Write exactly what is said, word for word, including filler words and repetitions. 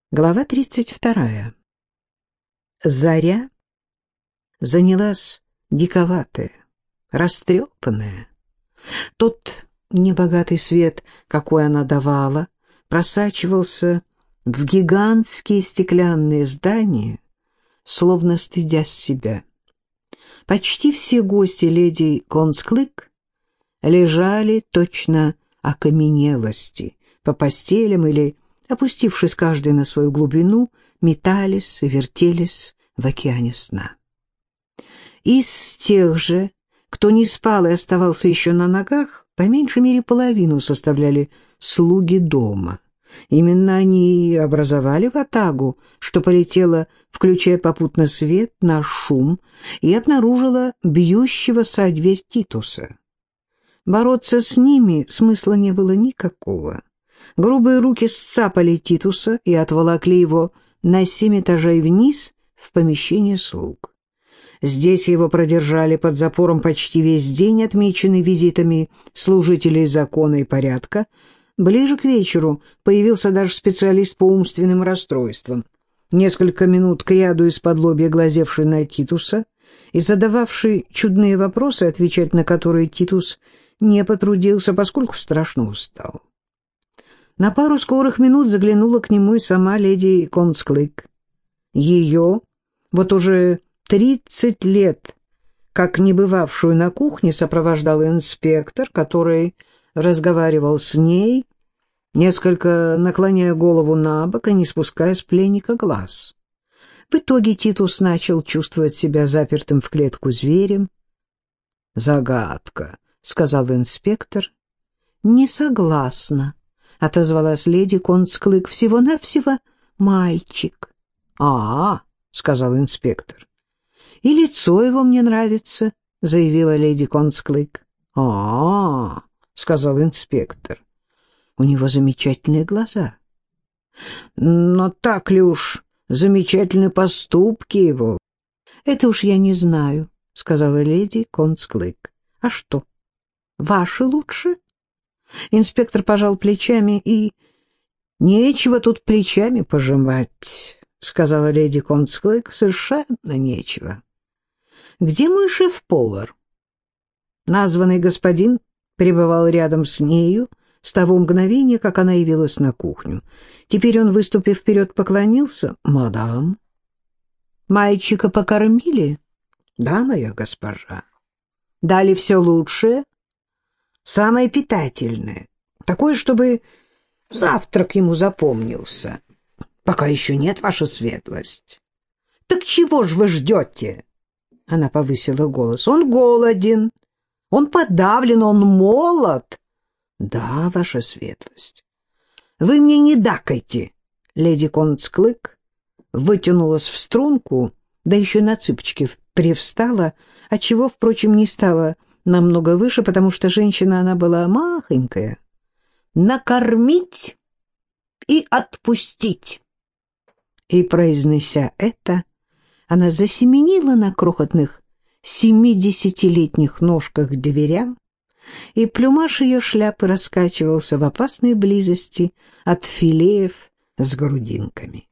Глава тридцать вторая. Заря занялась диковатая, растрепанная. Тот небогатый свет, какой она давала, просачивался в гигантские стеклянные здания, словно стыдясь себя. Почти все гости леди Консклык лежали точно окаменелости по постелям или, опустившись каждый на свою глубину, метались и вертелись в океане сна. Из тех же, кто не спал и оставался еще на ногах, по меньшей мере половину составляли слуги дома. Именно они и образовали ватагу, что полетела, включая попутно свет, на шум, и обнаружила бьющегося о дверь Титуса. Бороться с ними смысла не было никакого. Грубые руки сцапали Титуса и отволокли его на семь этажей вниз в помещение слуг. Здесь его продержали под запором почти весь день, отмеченный визитами служителей закона и порядка. Ближе к вечеру появился даже специалист по умственным расстройствам, несколько минут кряду из-под-лобья глазевший на Титуса и задававший чудные вопросы, отвечать на которые Титус не потрудился, поскольку страшно устал. На пару скорых минут заглянула к нему и сама леди Консклык. Ее, вот уже тридцать лет, как не бывавшую на кухне, сопровождал инспектор, который разговаривал с ней, несколько наклоняя голову на бок и не спуская с пленника глаз. В итоге Титус начал чувствовать себя запертым в клетку зверем. «Загадка», — сказал инспектор. «Не согласна», — отозвалась леди Консклык. «Всего-навсего мальчик». «А-а», — сказал инспектор. «И лицо его мне нравится», — заявила леди Консклык. «А-а», — сказал инспектор. «У него замечательные глаза». «Но так ли уж замечательны поступки его?» «Это уж я не знаю», — сказала леди Консклык. «А что, ваши лучше?» Инспектор пожал плечами и... «Нечего тут плечами пожимать», — сказала леди Консклык. «Совершенно нечего». «Где мой шеф-повар?» Названный господин пребывал рядом с нею с того мгновения, как она явилась на кухню. Теперь он, выступив вперед, поклонился. «Мадам». «Мальчика покормили?» «Да, моя госпожа». «Дали все лучшее?» «Самое питательное. Такое, чтобы завтрак ему запомнился». «Пока еще нет, ваша светлость». «Так чего ж вы ждете?» Она повысила голос. «Он голоден, он подавлен, он молод». «Да, ваша светлость». «Вы мне не дакайте». Леди Консклык вытянулась в струнку, да еще на цыпочки привстала, отчего, впрочем, не стала намного выше, потому что женщина она была махонькая. «Накормить и отпустить». И, произнеся это, она засеменила на крохотных семидесятилетних ножках к дверям, и плюмаж ее шляпы раскачивался в опасной близости от филеев с грудинками.